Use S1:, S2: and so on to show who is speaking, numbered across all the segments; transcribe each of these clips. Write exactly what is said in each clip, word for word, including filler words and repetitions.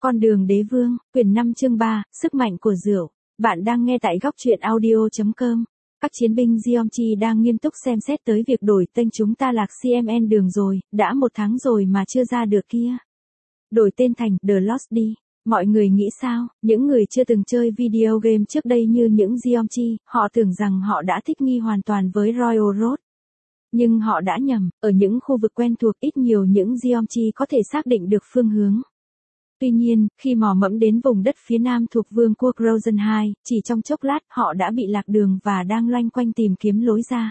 S1: Con đường đế vương, quyển năm chương ba, sức mạnh của rượu. Bạn đang nghe tại góc truyện audio chấm com. Các chiến binh Giomchi đang nghiêm túc xem xét tới việc đổi tên chúng ta lạc xê em en đường rồi, đã một tháng rồi mà chưa ra được kia. Đổi tên thành The Lost đi. Mọi người nghĩ sao? Những người chưa từng chơi video game trước đây như những Giomchi, họ tưởng rằng họ đã thích nghi hoàn toàn với Royal Road. Nhưng họ đã nhầm, ở những khu vực quen thuộc ít nhiều những Giomchi có thể xác định được phương hướng. Tuy nhiên, khi mò mẫm đến vùng đất phía nam thuộc vương quốc Rosen hai, chỉ trong chốc lát họ đã bị lạc đường và đang loanh quanh tìm kiếm lối ra.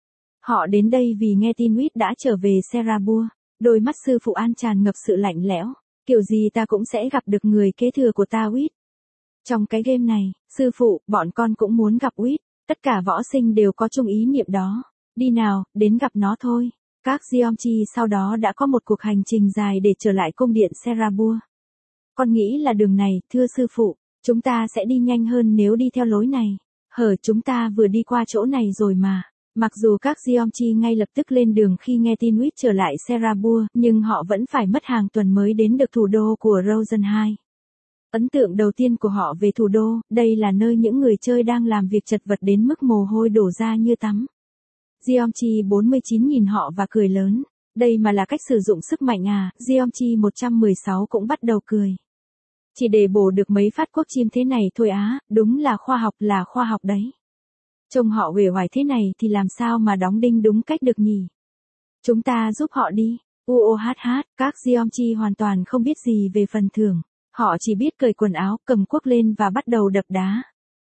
S1: Họ đến đây vì nghe tin Wit đã trở về Serabua. Đôi mắt sư phụ An tràn ngập sự lạnh lẽo. Kiểu gì ta cũng sẽ gặp được người kế thừa của ta Wit. Trong cái game này, sư phụ, bọn con cũng muốn gặp Wit. Tất cả võ sinh đều có chung ý niệm đó. Đi nào, đến gặp nó thôi. Các Giomchi sau đó đã có một cuộc hành trình dài để trở lại cung điện Serabua. Con nghĩ là đường này, thưa sư phụ, chúng ta sẽ đi nhanh hơn nếu đi theo lối này. Hở chúng ta vừa đi qua chỗ này rồi mà. Mặc dù các Giomchi ngay lập tức lên đường khi nghe tin Wit trở lại Serabua, nhưng họ vẫn phải mất hàng tuần mới đến được thủ đô của Rosen hai. Ấn tượng đầu tiên của họ về thủ đô, đây là nơi những người chơi đang làm việc chật vật đến mức mồ hôi đổ ra như tắm. Giomchi bốn mươi chín nhìn họ và cười lớn. Đây mà là cách sử dụng sức mạnh à? Giomchi một trăm mười sáu cũng bắt đầu cười. Chỉ để bổ được mấy phát quốc chim thế này thôi á, đúng là khoa học là khoa học đấy. Trông họ uể oải thế này thì làm sao mà đóng đinh đúng cách được nhỉ? Chúng ta giúp họ đi. Uohh, các Giomchi hoàn toàn không biết gì về phần thưởng. Họ chỉ biết cởi quần áo, cầm cuốc lên và bắt đầu đập đá.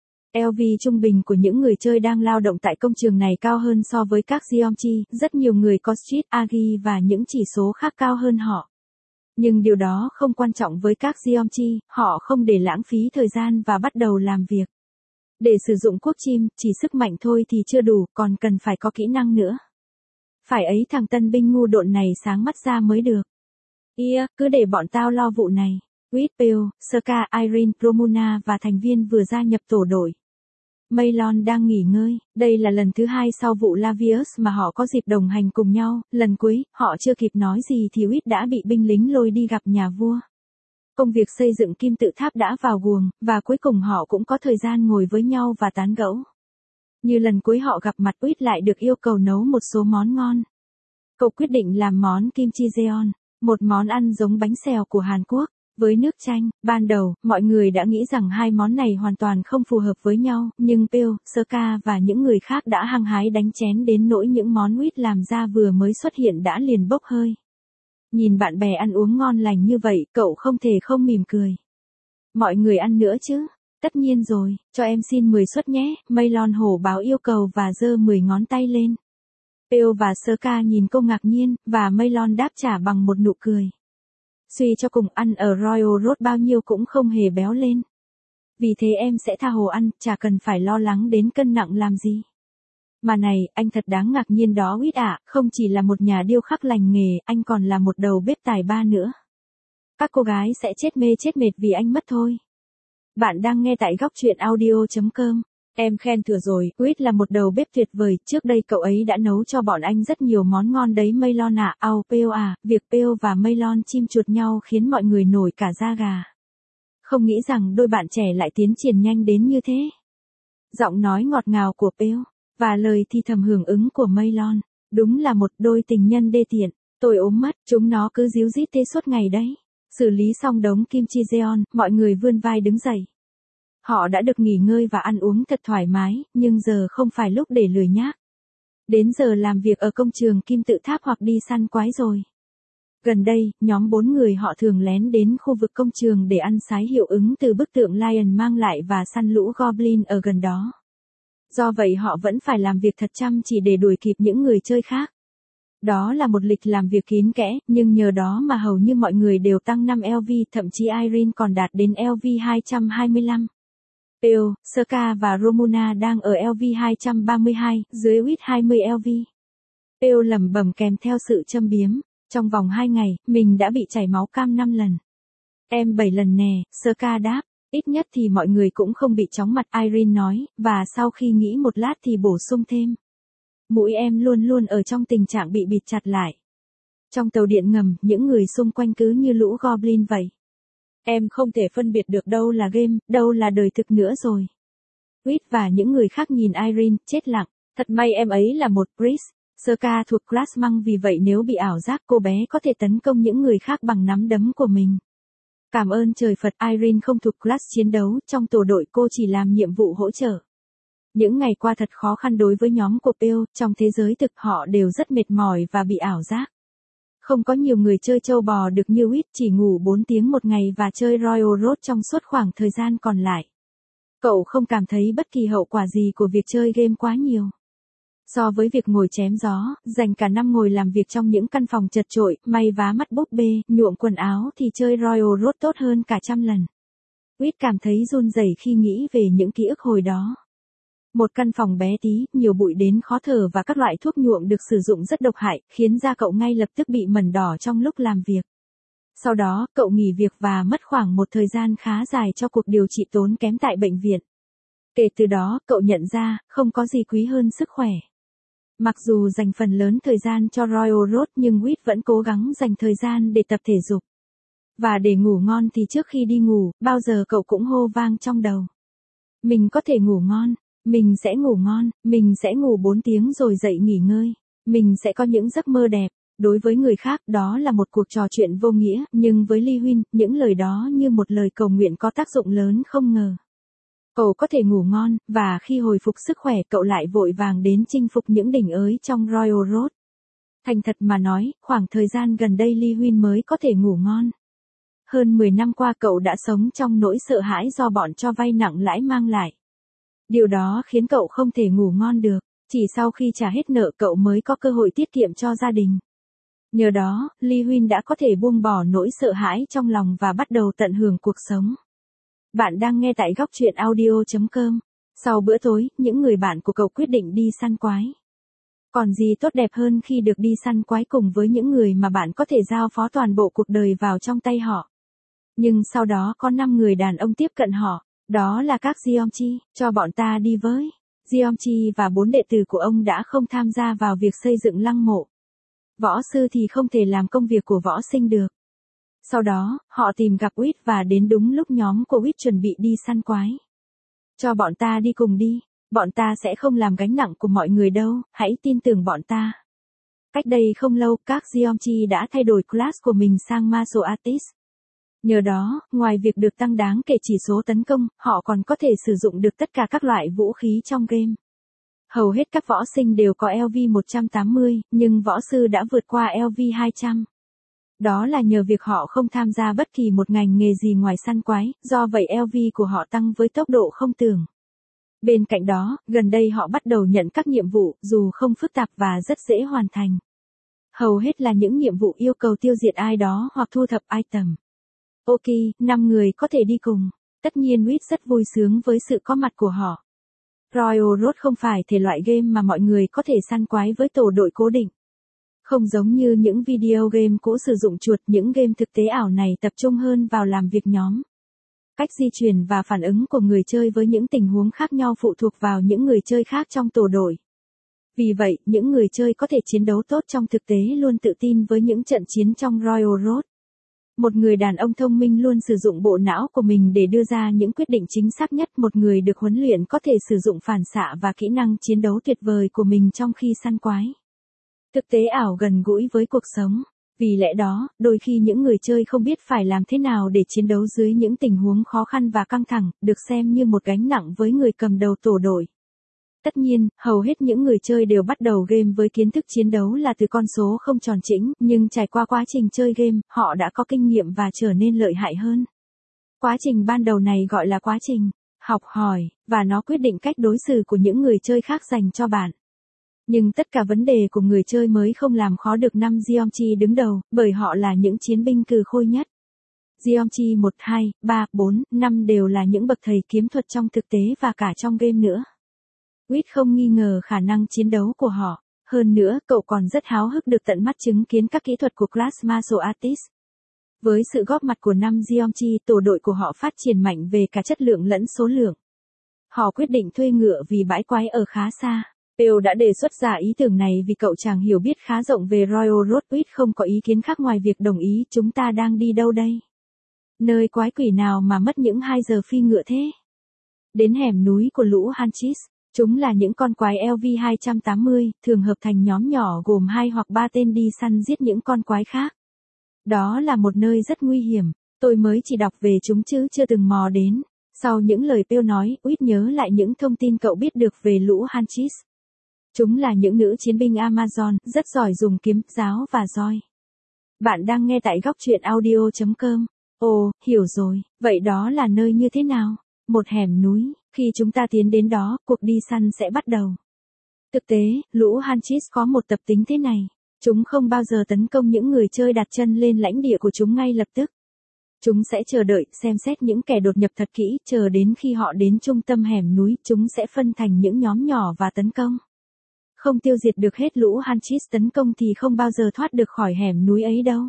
S1: lờ vê trung bình của những người chơi đang lao động tại công trường này cao hơn so với các Giomchi, rất nhiều người có Street Agi và những chỉ số khác cao hơn họ. Nhưng điều đó không quan trọng với các Giomchi, họ không để lãng phí thời gian và bắt đầu làm việc. Để sử dụng cuốc chim, chỉ sức mạnh thôi thì chưa đủ, còn cần phải có kỹ năng nữa. Phải ấy thằng tân binh ngu độn này sáng mắt ra mới được. Ia, cứ để bọn tao lo vụ này. Wit, Pale, Serka, Irene, Romuna và thành viên vừa gia nhập tổ đội. Maylon đang nghỉ ngơi, đây là lần thứ hai sau vụ Lavius mà họ có dịp đồng hành cùng nhau, lần cuối, họ chưa kịp nói gì thì Wit đã bị binh lính lôi đi gặp nhà vua. Công việc xây dựng kim tự tháp đã vào guồng, và cuối cùng họ cũng có thời gian ngồi với nhau và tán gẫu. Như lần cuối họ gặp mặt Wit lại được yêu cầu nấu một số món ngon. Cậu quyết định làm món kim chi jeon, một món ăn giống bánh xèo của Hàn Quốc. Với nước chanh, ban đầu, mọi người đã nghĩ rằng hai món này hoàn toàn không phù hợp với nhau, nhưng Pale, Serka và những người khác đã hăng hái đánh chén đến nỗi những món Wit làm ra vừa mới xuất hiện đã liền bốc hơi. Nhìn bạn bè ăn uống ngon lành như vậy, cậu không thể không mỉm cười. Mọi người ăn nữa chứ? Tất nhiên rồi, cho em xin mười suất nhé, Maylon hổ báo yêu cầu và giơ mười ngón tay lên. Pale và Serka nhìn cô ngạc nhiên, và Maylon đáp trả bằng một nụ cười. Suy cho cùng ăn ở Royal Road bao nhiêu cũng không hề béo lên. Vì thế em sẽ tha hồ ăn, chả cần phải lo lắng đến cân nặng làm gì. Mà này, anh thật đáng ngạc nhiên đó Wit ạ, không chỉ là một nhà điêu khắc lành nghề, anh còn là một đầu bếp tài ba nữa. Các cô gái sẽ chết mê chết mệt vì anh mất thôi. Bạn đang nghe tại góc truyện audio chấm com. Em khen thừa rồi, Wit là một đầu bếp tuyệt vời, trước đây cậu ấy đã nấu cho bọn anh rất nhiều món ngon đấy Maylon ạ, ao Pale à, việc Pale và Maylon chim chuột nhau khiến mọi người nổi cả da gà. Không nghĩ rằng đôi bạn trẻ lại tiến triển nhanh đến như thế. Giọng nói ngọt ngào của Pale, và lời thì thầm hưởng ứng của Maylon, đúng là một đôi tình nhân đê tiện, tôi ốm mất, chúng nó cứ díu dít thế suốt ngày đấy. Xử lý xong đống kim chi jeon, mọi người vươn vai đứng dậy. Họ đã được nghỉ ngơi và ăn uống thật thoải mái, nhưng giờ không phải lúc để lười nhác. Đến giờ làm việc ở công trường kim tự tháp hoặc đi săn quái rồi. Gần đây, nhóm bốn người họ thường lén đến khu vực công trường để ăn sái hiệu ứng từ bức tượng Lion mang lại và săn lũ Goblin ở gần đó. Do vậy họ vẫn phải làm việc thật chăm chỉ để đuổi kịp những người chơi khác. Đó là một lịch làm việc kín kẽ, nhưng nhờ đó mà hầu như mọi người đều tăng năm lv, thậm chí Irene còn đạt đến lv hai trăm hai mươi lăm. Pale, Serka và Romuna đang ở lv hai trăm ba mươi hai, dưới Wit hai mươi lv. Pale lẩm bẩm kèm theo sự châm biếm. Trong vòng hai ngày, mình đã bị chảy máu cam năm lần. Em bảy lần nè, Serka đáp. Ít nhất thì mọi người cũng không bị chóng mặt, Irene nói, và sau khi nghĩ một lát thì bổ sung thêm. Mũi em luôn luôn ở trong tình trạng bị bịt chặt lại. Trong tàu điện ngầm, những người xung quanh cứ như lũ Goblin vậy. Em không thể phân biệt được đâu là game, đâu là đời thực nữa rồi. Reed và những người khác nhìn Irene, chết lặng. Thật may em ấy là một priest, sơ ca thuộc class Monk, vì vậy nếu bị ảo giác cô bé có thể tấn công những người khác bằng nắm đấm của mình. Cảm ơn trời Phật, Irene không thuộc class chiến đấu, trong tổ đội cô chỉ làm nhiệm vụ hỗ trợ. Những ngày qua thật khó khăn đối với nhóm của Pearl, trong thế giới thực họ đều rất mệt mỏi và bị ảo giác. Không có nhiều người chơi trâu bò được như Reed, chỉ ngủ bốn tiếng một ngày và chơi Royal Road trong suốt khoảng thời gian còn lại. Cậu không cảm thấy bất kỳ hậu quả gì của việc chơi game quá nhiều. So với việc ngồi chém gió, dành cả năm ngồi làm việc trong những căn phòng chật chội, may vá mắt búp bê, nhuộm quần áo thì chơi Royal Road tốt hơn cả trăm lần. Reed cảm thấy run rẩy khi nghĩ về những ký ức hồi đó. Một căn phòng bé tí, nhiều bụi đến khó thở và các loại thuốc nhuộm được sử dụng rất độc hại, khiến da cậu ngay lập tức bị mẩn đỏ trong lúc làm việc. Sau đó, cậu nghỉ việc và mất khoảng một thời gian khá dài cho cuộc điều trị tốn kém tại bệnh viện. Kể từ đó, cậu nhận ra, không có gì quý hơn sức khỏe. Mặc dù dành phần lớn thời gian cho Royal Road nhưng Reed vẫn cố gắng dành thời gian để tập thể dục. Và để ngủ ngon thì trước khi đi ngủ, bao giờ cậu cũng hô vang trong đầu. Mình có thể ngủ ngon, mình sẽ ngủ ngon, mình sẽ ngủ bốn tiếng rồi dậy nghỉ ngơi. Mình sẽ có những giấc mơ đẹp. Đối với người khác đó là một cuộc trò chuyện vô nghĩa, nhưng với Lee Huynh, những lời đó như một lời cầu nguyện có tác dụng lớn không ngờ. Cậu có thể ngủ ngon, và khi hồi phục sức khỏe cậu lại vội vàng đến chinh phục những đỉnh ới trong Royal Road. Thành thật mà nói, khoảng thời gian gần đây Lee Huynh mới có thể ngủ ngon. Hơn mười năm qua cậu đã sống trong nỗi sợ hãi do bọn cho vay nặng lãi mang lại. Điều đó khiến cậu không thể ngủ ngon được, chỉ sau khi trả hết nợ cậu mới có cơ hội tiết kiệm cho gia đình. Nhờ đó, Lee Huynh đã có thể buông bỏ nỗi sợ hãi trong lòng và bắt đầu tận hưởng cuộc sống. Bạn đang nghe tại góc truyện audio chấm com. Sau bữa tối, những người bạn của cậu quyết định đi săn quái. Còn gì tốt đẹp hơn khi được đi săn quái cùng với những người mà bạn có thể giao phó toàn bộ cuộc đời vào trong tay họ. Nhưng sau đó có năm người đàn ông tiếp cận họ, đó là các Geomchi, cho bọn ta đi với. Geomchi và bốn đệ tử của ông đã không tham gia vào việc xây dựng lăng mộ. Võ sư thì không thể làm công việc của võ sinh được. Sau đó, họ tìm gặp Reed và đến đúng lúc nhóm của Reed chuẩn bị đi săn quái. Cho bọn ta đi cùng đi, bọn ta sẽ không làm gánh nặng của mọi người đâu, hãy tin tưởng bọn ta. Cách đây không lâu, các Geomchi đã thay đổi class của mình sang Martial Artist. Nhờ đó, ngoài việc được tăng đáng kể chỉ số tấn công, họ còn có thể sử dụng được tất cả các loại vũ khí trong game. Hầu hết các võ sinh đều có L V một trăm tám mươi, nhưng võ sư đã vượt qua L V hai trăm. Đó là nhờ việc họ không tham gia bất kỳ một ngành nghề gì ngoài săn quái, do vậy L V của họ tăng với tốc độ không tưởng. Bên cạnh đó, gần đây họ bắt đầu nhận các nhiệm vụ, dù không phức tạp và rất dễ hoàn thành. Hầu hết là những nhiệm vụ yêu cầu tiêu diệt ai đó hoặc thu thập item. Ok, năm người có thể đi cùng. Tất nhiên Reed rất vui sướng với sự có mặt của họ. Royal Road không phải thể loại game mà mọi người có thể săn quái với tổ đội cố định. Không giống như những video game cũ sử dụng chuột, những game thực tế ảo này tập trung hơn vào làm việc nhóm. Cách di chuyển và phản ứng của người chơi với những tình huống khác nhau phụ thuộc vào những người chơi khác trong tổ đội. Vì vậy, những người chơi có thể chiến đấu tốt trong thực tế luôn tự tin với những trận chiến trong Royal Road. Một người đàn ông thông minh luôn sử dụng bộ não của mình để đưa ra những quyết định chính xác nhất. Một người được huấn luyện có thể sử dụng phản xạ và kỹ năng chiến đấu tuyệt vời của mình trong khi săn quái. Thực tế ảo gần gũi với cuộc sống. Vì lẽ đó, đôi khi những người chơi không biết phải làm thế nào để chiến đấu dưới những tình huống khó khăn và căng thẳng, được xem như một gánh nặng với người cầm đầu tổ đội. Tất nhiên, hầu hết những người chơi đều bắt đầu game với kiến thức chiến đấu là từ con số không tròn chỉnh, nhưng trải qua quá trình chơi game, họ đã có kinh nghiệm và trở nên lợi hại hơn. Quá trình ban đầu này gọi là quá trình học hỏi, và nó quyết định cách đối xử của những người chơi khác dành cho bạn. Nhưng tất cả vấn đề của người chơi mới không làm khó được năm Geomchi đứng đầu, bởi họ là những chiến binh cừ khôi nhất. Geomchi một, hai, ba, bốn, năm đều là những bậc thầy kiếm thuật trong thực tế và cả trong game nữa. Reed không nghi ngờ khả năng chiến đấu của họ. Hơn nữa, cậu còn rất háo hức được tận mắt chứng kiến các kỹ thuật của class Martial Artist. Với sự góp mặt của năm Geomchi, tổ đội của họ phát triển mạnh về cả chất lượng lẫn số lượng. Họ quyết định thuê ngựa vì bãi quái ở khá xa. Pearl đã đề xuất ra ý tưởng này vì cậu chàng hiểu biết khá rộng về Royal Road. Reed không có ý kiến khác ngoài việc đồng ý. Chúng ta đang đi đâu đây? Nơi quái quỷ nào mà mất những hai giờ phi ngựa thế? Đến hẻm núi của lũ Hunches. Chúng là những con quái L V hai tám mươi, thường hợp thành nhóm nhỏ gồm hai hoặc ba tên đi săn giết những con quái khác. Đó là một nơi rất nguy hiểm, tôi mới chỉ đọc về chúng chứ chưa từng mò đến. Sau những lời Pew nói, Whit nhớ lại những thông tin cậu biết được về lũ Hunches. Chúng là những nữ chiến binh Amazon, rất giỏi dùng kiếm, giáo và roi. Bạn đang nghe tại góc truyện audio chấm com. Ồ, hiểu rồi, vậy đó là nơi như thế nào? Một hẻm núi, khi chúng ta tiến đến đó, cuộc đi săn sẽ bắt đầu. Thực tế, lũ Hunches có một tập tính thế này. Chúng không bao giờ tấn công những người chơi đặt chân lên lãnh địa của chúng ngay lập tức. Chúng sẽ chờ đợi, xem xét những kẻ đột nhập thật kỹ, chờ đến khi họ đến trung tâm hẻm núi, chúng sẽ phân thành những nhóm nhỏ và tấn công. Không tiêu diệt được hết lũ Hunches tấn công thì không bao giờ thoát được khỏi hẻm núi ấy đâu.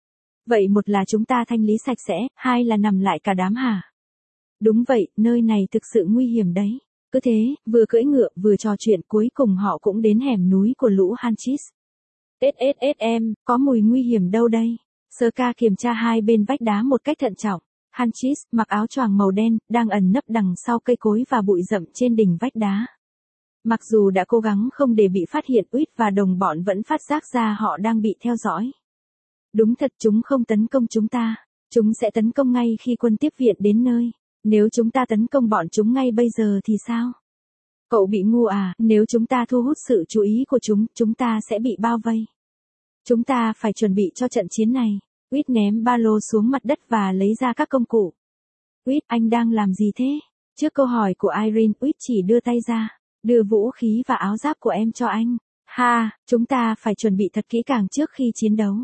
S1: Vậy một là chúng ta thanh lý sạch sẽ, hai là nằm lại cả đám hả? Đúng vậy, nơi này thực sự nguy hiểm đấy. Cứ thế, vừa cưỡi ngựa vừa trò chuyện cuối cùng họ cũng đến hẻm núi của lũ Hunches. ét ét ét em, có mùi nguy hiểm đâu đây? Sơ ca kiểm tra hai bên vách đá một cách thận trọng. Hunches, mặc áo choàng màu đen, đang ẩn nấp đằng sau cây cối và bụi rậm trên đỉnh vách đá. Mặc dù đã cố gắng không để bị phát hiện, Whit và đồng bọn vẫn phát giác ra họ đang bị theo dõi. Đúng thật, chúng không tấn công chúng ta. Chúng sẽ tấn công ngay khi quân tiếp viện đến nơi. Nếu chúng ta tấn công bọn chúng ngay bây giờ thì sao? Cậu bị ngu à? Nếu chúng ta thu hút sự chú ý của chúng, chúng ta sẽ bị bao vây. Chúng ta phải chuẩn bị cho trận chiến này. Whit ném ba lô xuống mặt đất và lấy ra các công cụ. Whit, anh đang làm gì thế? Trước câu hỏi của Irene, Whit chỉ đưa tay ra. Đưa vũ khí và áo giáp của em cho anh. Ha, chúng ta phải chuẩn bị thật kỹ càng trước khi chiến đấu.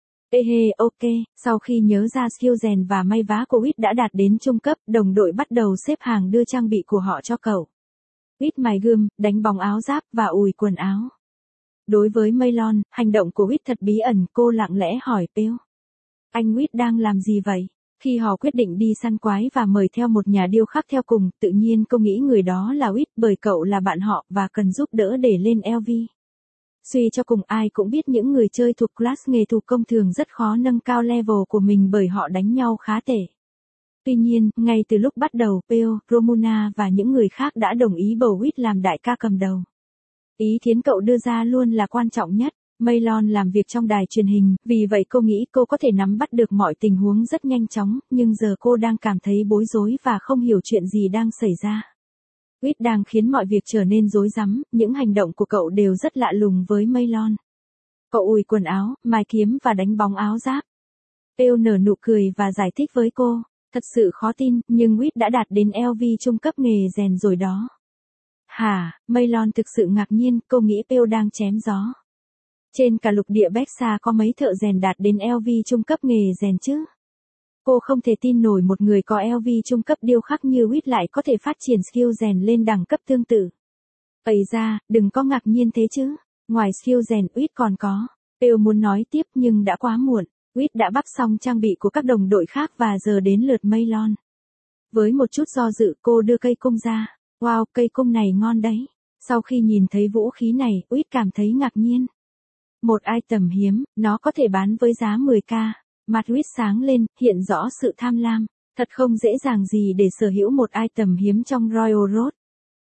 S1: Ê hê, ok, sau khi nhớ ra skill rèn và may vá của Whit đã đạt đến trung cấp, đồng đội bắt đầu xếp hàng đưa trang bị của họ cho cậu. Whit mài gươm, đánh bóng áo giáp và ủi quần áo. Đối với Maylon, hành động của Whit thật bí ẩn, cô lặng lẽ hỏi Pew. Anh Whit đang làm gì vậy? Khi họ quyết định đi săn quái và mời theo một nhà điêu khắc theo cùng, tự nhiên cô nghĩ người đó là Whit bởi cậu là bạn họ và cần giúp đỡ để lên L V. Suy cho cùng ai cũng biết những người chơi thuộc class nghề thủ công thường rất khó nâng cao level của mình bởi họ đánh nhau khá tệ. Tuy nhiên, ngay từ lúc bắt đầu, Pew, Romuna và những người khác đã đồng ý bầu Whit làm đại ca cầm đầu. Ý kiến cậu đưa ra luôn là quan trọng nhất. Maylon làm việc trong đài truyền hình, vì vậy cô nghĩ cô có thể nắm bắt được mọi tình huống rất nhanh chóng, nhưng giờ cô đang cảm thấy bối rối và không hiểu chuyện gì đang xảy ra. Whit đang khiến mọi việc trở nên rối rắm, những hành động của cậu đều rất lạ lùng với Maylon. Cậu ủi quần áo, mài kiếm và đánh bóng áo giáp. Pew nở nụ cười và giải thích với cô, thật sự khó tin, nhưng Whit đã đạt đến L V trung cấp nghề rèn rồi đó. Hả, Maylon thực sự ngạc nhiên, cô nghĩ Pew đang chém gió. Trên cả lục địa Bexa có mấy thợ rèn đạt đến L V trung cấp nghề rèn chứ? Cô không thể tin nổi một người có L V trung cấp điêu khắc như Whit lại có thể phát triển skill rèn lên đẳng cấp tương tự. Ây ra, đừng có ngạc nhiên thế chứ. Ngoài skill rèn, Whit còn có. Pew muốn nói tiếp nhưng đã quá muộn. Whit đã bắt xong trang bị của các đồng đội khác và giờ đến lượt Maylon. Với một chút do dự, cô đưa cây cung ra. Wow, cây cung này ngon đấy. Sau khi nhìn thấy vũ khí này, Whit cảm thấy ngạc nhiên. Một item hiếm, nó có thể bán với giá mười k. Mặt Whit sáng lên, hiện rõ sự tham lam. Thật không dễ dàng gì để sở hữu một item hiếm trong Royal Road.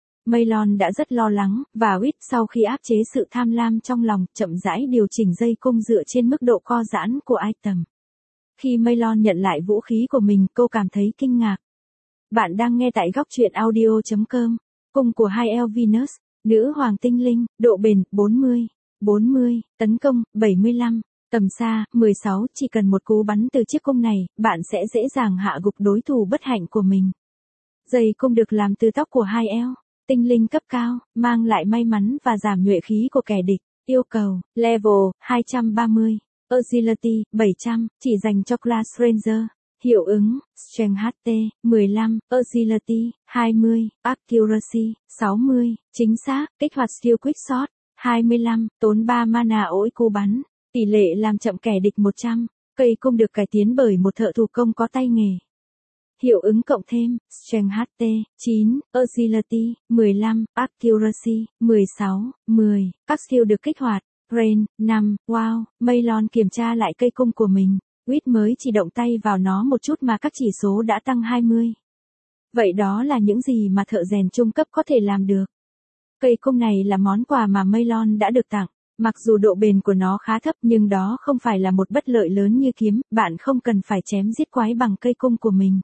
S1: Maylon đã rất lo lắng, và Whit sau khi áp chế sự tham lam trong lòng, chậm rãi điều chỉnh dây cung dựa trên mức độ co giãn của item. Khi Maylon nhận lại vũ khí của mình, cô cảm thấy kinh ngạc. Bạn đang nghe tại góc truyện audio chấm com. Cung của hai L Venus, nữ hoàng tinh linh, độ bền, bốn mươi. bốn mươi, tấn công, bảy mươi lăm, tầm xa, mười sáu, chỉ cần một cú bắn từ chiếc cung này, bạn sẽ dễ dàng hạ gục đối thủ bất hạnh của mình. Dây cung được làm từ tóc của hai L, tinh linh cấp cao, mang lại may mắn và giảm nhuệ khí của kẻ địch. Yêu cầu, level, hai trăm ba mươi, agility, bảy trăm, chỉ dành cho class ranger. Hiệu ứng, strength hát tê, mười lăm, agility, hai mươi, accuracy, sáu mươi, chính xác, kích hoạt skill quick shot. hai mươi lăm, tốn ba mana ỗi cú bắn, tỷ lệ làm chậm kẻ địch một trăm, cây cung được cải tiến bởi một thợ thủ công có tay nghề. Hiệu ứng cộng thêm, strength hát tê, chín, agility, mười lăm, accuracy, mười sáu, mười, các skill được kích hoạt, rain, năm, wow, Maylon kiểm tra lại cây cung của mình. Quýt mới chỉ động tay vào nó một chút mà các chỉ số đã tăng hai mươi. Vậy đó là những gì mà thợ rèn trung cấp có thể làm được. Cây cung này là món quà mà Maylon đã được tặng. Mặc dù độ bền của nó khá thấp nhưng đó không phải là một bất lợi lớn như kiếm, bạn không cần phải chém giết quái bằng cây cung của mình.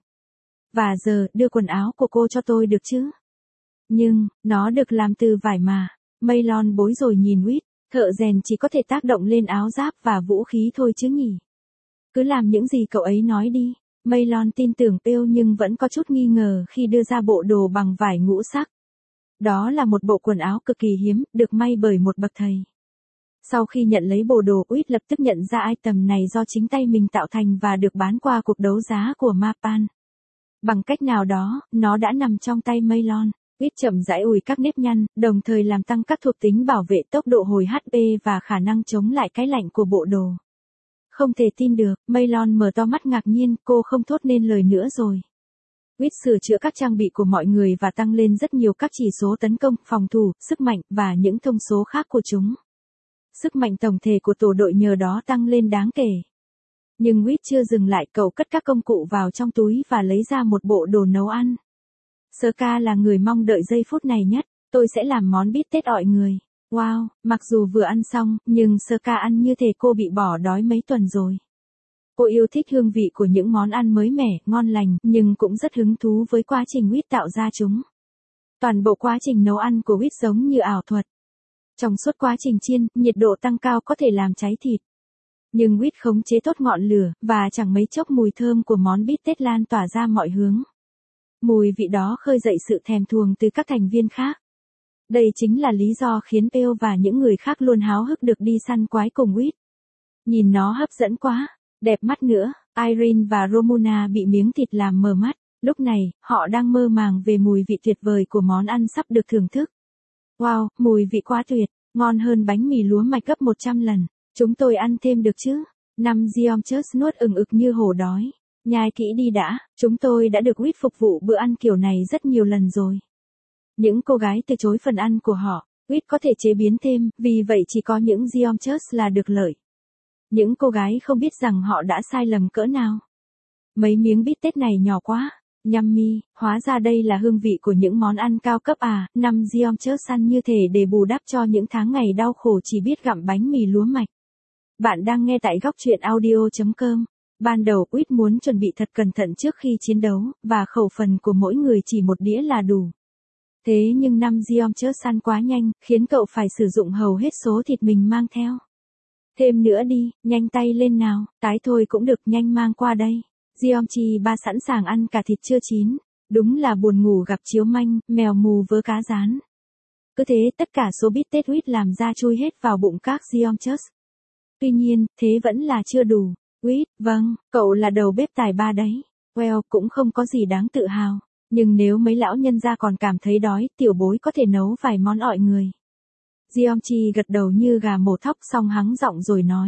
S1: Và giờ, đưa quần áo của cô cho tôi được chứ? Nhưng, nó được làm từ vải mà. Maylon bối rối nhìn Quýt, thợ rèn chỉ có thể tác động lên áo giáp và vũ khí thôi chứ nhỉ? Cứ làm những gì cậu ấy nói đi. Maylon tin tưởng Pearl nhưng vẫn có chút nghi ngờ khi đưa ra bộ đồ bằng vải ngũ sắc. Đó là một bộ quần áo cực kỳ hiếm, được may bởi một bậc thầy. Sau khi nhận lấy bộ đồ, Quýt lập tức nhận ra item này do chính tay mình tạo thành và được bán qua cuộc đấu giá của Mapan. Bằng cách nào đó, nó đã nằm trong tay Maylon. Quýt chậm rãi ủi các nếp nhăn, đồng thời làm tăng các thuộc tính bảo vệ, tốc độ hồi hát pê và khả năng chống lại cái lạnh của bộ đồ. Không thể tin được, Maylon mở to mắt ngạc nhiên, cô không thốt nên lời nữa rồi. Quýt sửa chữa các trang bị của mọi người và tăng lên rất nhiều các chỉ số tấn công, phòng thủ, sức mạnh và những thông số khác của chúng. Sức mạnh tổng thể của tổ đội nhờ đó tăng lên đáng kể. Nhưng Quýt chưa dừng lại, cậu cất các công cụ vào trong túi và lấy ra một bộ đồ nấu ăn. Ska là người mong đợi giây phút này nhất, tôi sẽ làm món bít tết ọi người. Wow, mặc dù vừa ăn xong, nhưng Ska ăn như thể cô bị bỏ đói mấy tuần rồi. Cô yêu thích hương vị của những món ăn mới mẻ, ngon lành, nhưng cũng rất hứng thú với quá trình Quýt tạo ra chúng. Toàn bộ quá trình nấu ăn của Quýt giống như ảo thuật. Trong suốt quá trình chiên, nhiệt độ tăng cao có thể làm cháy thịt. Nhưng Quýt khống chế tốt ngọn lửa, và chẳng mấy chốc mùi thơm của món bít tết lan tỏa ra mọi hướng. Mùi vị đó khơi dậy sự thèm thuồng từ các thành viên khác. Đây chính là lý do khiến Pearl và những người khác luôn háo hức được đi săn quái cùng Quýt. Nhìn nó hấp dẫn quá, đẹp mắt nữa, Irene và Romuna bị miếng thịt làm mờ mắt. Lúc này, họ đang mơ màng về mùi vị tuyệt vời của món ăn sắp được thưởng thức. Wow, mùi vị quá tuyệt, ngon hơn bánh mì lúa mạch gấp một trăm lần. Chúng tôi ăn thêm được chứ? Năm Giomchus nuốt ừng ực như hổ đói. Nhai kỹ đi đã, chúng tôi đã được Quýt phục vụ bữa ăn kiểu này rất nhiều lần rồi. Những cô gái từ chối phần ăn của họ, Quýt có thể chế biến thêm, vì vậy chỉ có những Giomchus là được lợi. Những cô gái không biết rằng họ đã sai lầm cỡ nào. Mấy miếng bít tết này nhỏ quá. Yummy, hóa ra đây là hương vị của những món ăn cao cấp à, năm Giomchus ăn như thể để bù đắp cho những tháng ngày đau khổ chỉ biết gặm bánh mì lúa mạch. Bạn đang nghe tại góc truyện audio chấm com. Ban đầu Quýt muốn chuẩn bị thật cẩn thận trước khi chiến đấu, và khẩu phần của mỗi người chỉ một đĩa là đủ. Thế nhưng năm Giomchus ăn quá nhanh, khiến cậu phải sử dụng hầu hết số thịt mình mang theo. Thêm nữa đi, nhanh tay lên nào, tái thôi cũng được, nhanh mang qua đây. Giomchi ba sẵn sàng ăn cả thịt chưa chín. Đúng là buồn ngủ gặp chiếu manh, mèo mù vớ cá rán. Cứ thế tất cả số bít tết Quýt làm ra chui hết vào bụng các Giomchus. Tuy nhiên, thế vẫn là chưa đủ. Quýt, vâng, cậu là đầu bếp tài ba đấy. Well, cũng không có gì đáng tự hào. Nhưng nếu mấy lão nhân gia còn cảm thấy đói, tiểu bối có thể nấu vài món ọi người. Giomchi gật đầu như gà mổ thóc xong hắng giọng rồi nói.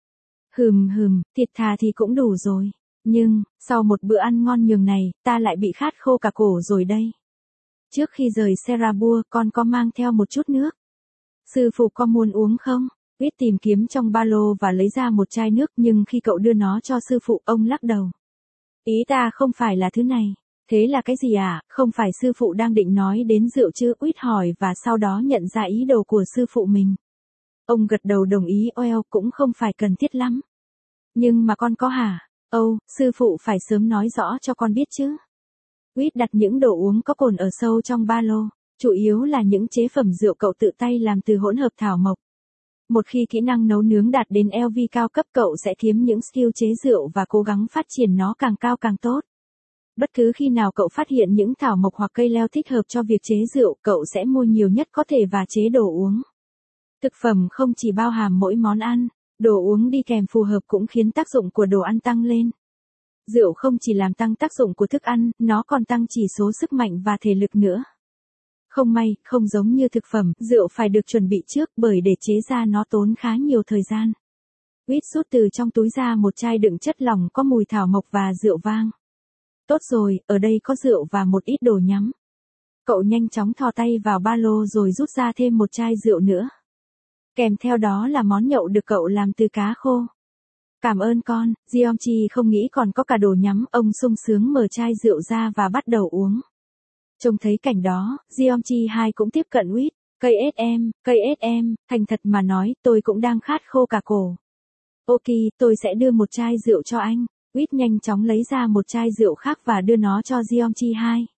S1: Hừm hừm, thịt thà thì cũng đủ rồi. Nhưng, sau một bữa ăn ngon nhường này, ta lại bị khát khô cả cổ rồi đây. Trước khi rời Serabua, con có mang theo một chút nước. Sư phụ có muốn uống không? Quýt tìm kiếm trong ba lô và lấy ra một chai nước, nhưng khi cậu đưa nó cho sư phụ, ông lắc đầu. Ý ta không phải là thứ này. Thế là cái gì à? Không phải sư phụ đang định nói đến rượu chứ? Quýt hỏi và sau đó nhận ra ý đồ của sư phụ mình. Ông gật đầu đồng ý. Oeo, cũng không phải cần thiết lắm. Nhưng mà con có hả? Âu, oh, sư phụ phải sớm nói rõ cho con biết chứ. Quýt đặt những đồ uống có cồn ở sâu trong ba lô, chủ yếu là những chế phẩm rượu cậu tự tay làm từ hỗn hợp thảo mộc. Một khi kỹ năng nấu nướng đạt đến lờ vê cao cấp, cậu sẽ thiếm những skill chế rượu và cố gắng phát triển nó càng cao càng tốt. Bất cứ khi nào cậu phát hiện những thảo mộc hoặc cây leo thích hợp cho việc chế rượu, cậu sẽ mua nhiều nhất có thể và chế đồ uống. Thực phẩm không chỉ bao hàm mỗi món ăn, đồ uống đi kèm phù hợp cũng khiến tác dụng của đồ ăn tăng lên. Rượu không chỉ làm tăng tác dụng của thức ăn, nó còn tăng chỉ số sức mạnh và thể lực nữa. Không may, không giống như thực phẩm, rượu phải được chuẩn bị trước bởi để chế ra nó tốn khá nhiều thời gian. Quýt rút từ trong túi ra một chai đựng chất lỏng có mùi thảo mộc và rượu vang. Tốt rồi, ở đây có rượu và một ít đồ nhắm. Cậu nhanh chóng thò tay vào ba lô rồi rút ra thêm một chai rượu nữa. Kèm theo đó là món nhậu được cậu làm từ cá khô. Cảm ơn con, Jeongji không nghĩ còn có cả đồ nhắm, ông sung sướng mở chai rượu ra và bắt đầu uống. Trông thấy cảnh đó, Jeongji hai cũng tiếp cận Wit, cây ét em, cây ét em, thành thật mà nói, tôi cũng đang khát khô cả cổ. Ok, tôi sẽ đưa một chai rượu cho anh. Wit nhanh chóng lấy ra một chai rượu khác và đưa nó cho Jeongji hai.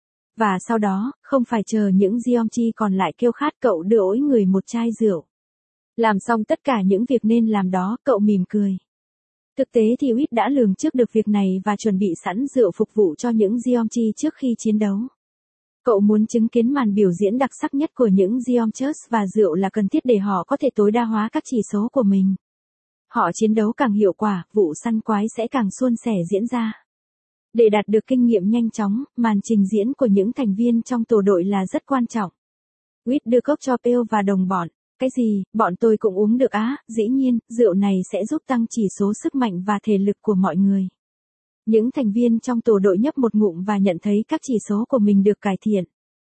S1: Và sau đó, không phải chờ những Jeongji còn lại kêu khát, cậu đưa mỗi người một chai rượu. Làm xong tất cả những việc nên làm đó, cậu mỉm cười. Thực tế thì Wit đã lường trước được việc này và chuẩn bị sẵn rượu phục vụ cho những Jeongji trước khi chiến đấu. Cậu muốn chứng kiến màn biểu diễn đặc sắc nhất của những Jeongchus và rượu là cần thiết để họ có thể tối đa hóa các chỉ số của mình. Họ chiến đấu càng hiệu quả, vụ săn quái sẽ càng suôn sẻ diễn ra. Để đạt được kinh nghiệm nhanh chóng, màn trình diễn của những thành viên trong tổ đội là rất quan trọng. Wit đưa cốc cho Pale và đồng bọn. Cái gì, bọn tôi cũng uống được á, dĩ nhiên, rượu này sẽ giúp tăng chỉ số sức mạnh và thể lực của mọi người. Những thành viên trong tổ đội nhấp một ngụm và nhận thấy các chỉ số của mình được cải thiện.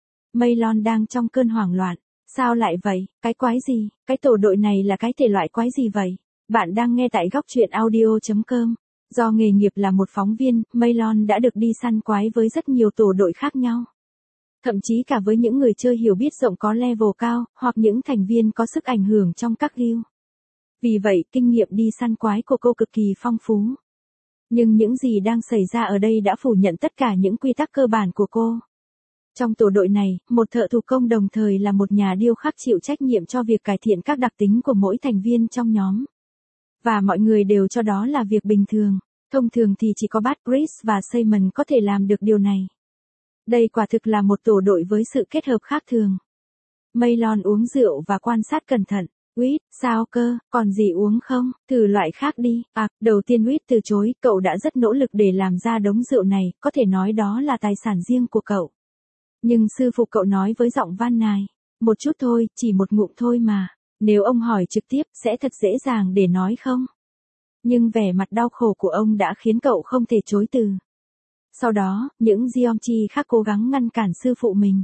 S1: Maylon đang trong cơn hoảng loạn. Sao lại vậy, cái quái gì, cái tổ đội này là cái thể loại quái gì vậy? Bạn đang nghe tại góc truyện audio chấm com. Do nghề nghiệp là một phóng viên, Maylon đã được đi săn quái với rất nhiều tổ đội khác nhau. Thậm chí cả với những người chơi hiểu biết rộng có level cao, hoặc những thành viên có sức ảnh hưởng trong các guild. Vì vậy, kinh nghiệm đi săn quái của cô cực kỳ phong phú. Nhưng những gì đang xảy ra ở đây đã phủ nhận tất cả những quy tắc cơ bản của cô. Trong tổ đội này, một thợ thủ công đồng thời là một nhà điêu khắc chịu trách nhiệm cho việc cải thiện các đặc tính của mỗi thành viên trong nhóm. Và mọi người đều cho đó là việc bình thường. Thông thường thì chỉ có Bart, Chris và Simon có thể làm được điều này. Đây quả thực là một tổ đội với sự kết hợp khác thường. Maylon uống rượu và quan sát cẩn thận. Wit, sao cơ, còn gì uống không, thử loại khác đi. À, đầu tiên Wit từ chối, cậu đã rất nỗ lực để làm ra đống rượu này, có thể nói đó là tài sản riêng của cậu. Nhưng sư phụ cậu nói với giọng van nài, một chút thôi, chỉ một ngụm thôi mà. Nếu ông hỏi trực tiếp, sẽ thật dễ dàng để nói không. Nhưng vẻ mặt đau khổ của ông đã khiến cậu không thể chối từ. Sau đó, những Jeongji khác cố gắng ngăn cản sư phụ mình.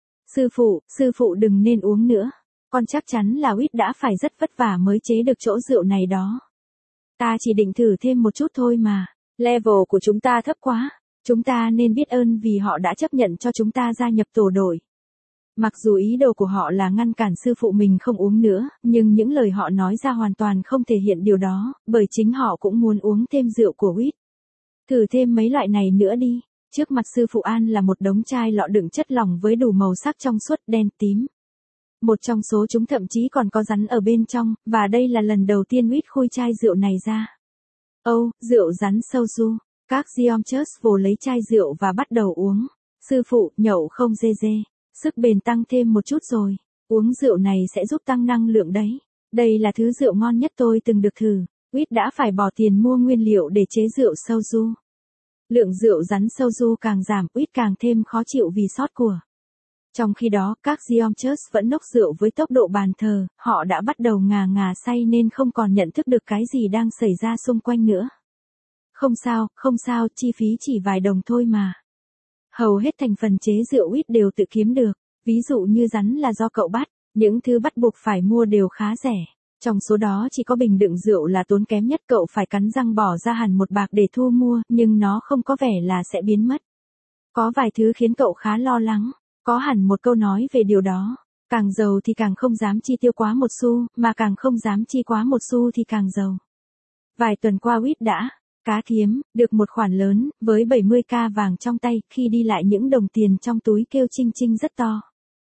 S1: Sư phụ, sư phụ đừng nên uống nữa. Con chắc chắn là Wit đã phải rất vất vả mới chế được chỗ rượu này đó. Ta chỉ định thử thêm một chút thôi mà. Level của chúng ta thấp quá. Chúng ta nên biết ơn vì họ đã chấp nhận cho chúng ta gia nhập tổ đội. Mặc dù ý đồ của họ là ngăn cản sư phụ mình không uống nữa, nhưng những lời họ nói ra hoàn toàn không thể hiện điều đó, bởi chính họ cũng muốn uống thêm rượu của Wit. Thử thêm mấy loại này nữa đi. Trước mặt sư phụ An là một đống chai lọ đựng chất lỏng với đủ màu sắc trong suốt, đen, tím. Một trong số chúng thậm chí còn có rắn ở bên trong, và đây là lần đầu tiên Wit khui chai rượu này ra. Âu, oh, rượu rắn soju. Các Jeongchus vồ lấy chai rượu và bắt đầu uống. Sư phụ, nhậu không dê dê. Sức bền tăng thêm một chút rồi. Uống rượu này sẽ giúp tăng năng lượng đấy. Đây là thứ rượu ngon nhất tôi từng được thử. Wit đã phải bỏ tiền mua nguyên liệu để chế rượu soju. Lượng rượu rắn soju càng giảm, Wit càng thêm khó chịu vì sót của. Trong khi đó, các Jeongchus vẫn nốc rượu với tốc độ bàn thờ, họ đã bắt đầu ngà ngà say nên không còn nhận thức được cái gì đang xảy ra xung quanh nữa. Không sao, không sao, chi phí chỉ vài đồng thôi mà. Hầu hết thành phần chế rượu Wit đều tự kiếm được, ví dụ như rắn là do cậu bắt, những thứ bắt buộc phải mua đều khá rẻ. Trong số đó chỉ có bình đựng rượu là tốn kém nhất, cậu phải cắn răng bỏ ra hẳn một bạc để thu mua, nhưng nó không có vẻ là sẽ biến mất. Có vài thứ khiến cậu khá lo lắng, có hẳn một câu nói về điều đó. Càng giàu thì càng không dám chi tiêu quá một xu, mà càng không dám chi quá một xu thì càng giàu. Vài tuần qua Wit đã cá kiếm được một khoản lớn, với bảy mươi k vàng trong tay, khi đi lại những đồng tiền trong túi kêu chinh chinh rất to.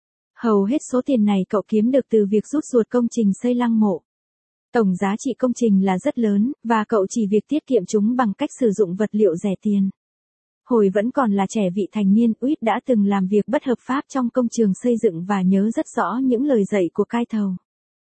S1: Hầu hết số tiền này cậu kiếm được từ việc rút ruột công trình xây lăng mộ. Tổng giá trị công trình là rất lớn, và cậu chỉ việc tiết kiệm chúng bằng cách sử dụng vật liệu rẻ tiền. Hồi vẫn còn là trẻ vị thành niên, Wit đã từng làm việc bất hợp pháp trong công trường xây dựng và nhớ rất rõ những lời dạy của cai thầu.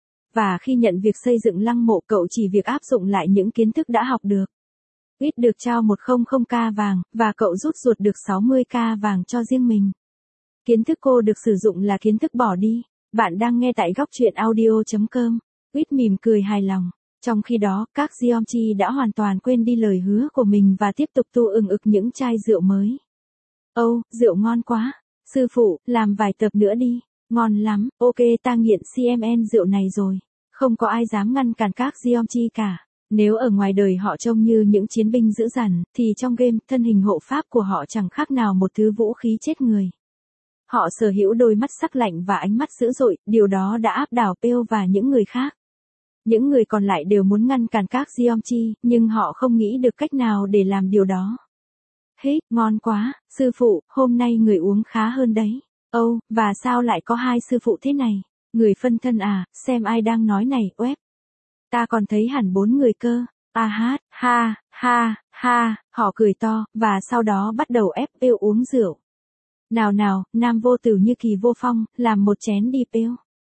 S1: Và khi nhận việc xây dựng lăng mộ, cậu chỉ việc áp dụng lại những kiến thức đã học được. Wit được trao một trăm k vàng, và cậu rút ruột được sáu mươi k vàng cho riêng mình. Kiến thức cô được sử dụng là kiến thức bỏ đi. Bạn đang nghe tại góc truyện audio chấm com. Wit mỉm cười hài lòng. Trong khi đó, các Jeongji đã hoàn toàn quên đi lời hứa của mình và tiếp tục tu ừng ực những chai rượu mới. Âu, oh, rượu ngon quá. Sư phụ, làm vài tập nữa đi. Ngon lắm, ok ta nghiện xê em en rượu này rồi. Không có ai dám ngăn cản các Jeongji cả. Nếu ở ngoài đời họ trông như những chiến binh dữ dằn, thì trong game, thân hình hộ pháp của họ chẳng khác nào một thứ vũ khí chết người. Họ sở hữu đôi mắt sắc lạnh và ánh mắt dữ dội, điều đó đã áp đảo Pale và những người khác. Những người còn lại đều muốn ngăn cản các Geomchi, nhưng họ không nghĩ được cách nào để làm điều đó. Hít, ngon quá, sư phụ, hôm nay người uống khá hơn đấy. Âu, oh, và sao lại có hai sư phụ thế này? Người phân thân à, xem ai đang nói này, web. Ta còn thấy hẳn bốn người cơ. A hát, ha, ha, ha, họ cười to, và sau đó bắt đầu ép Pale uống rượu. Nào nào, nam vô tử như kỳ vô phong, làm một chén đi Pale.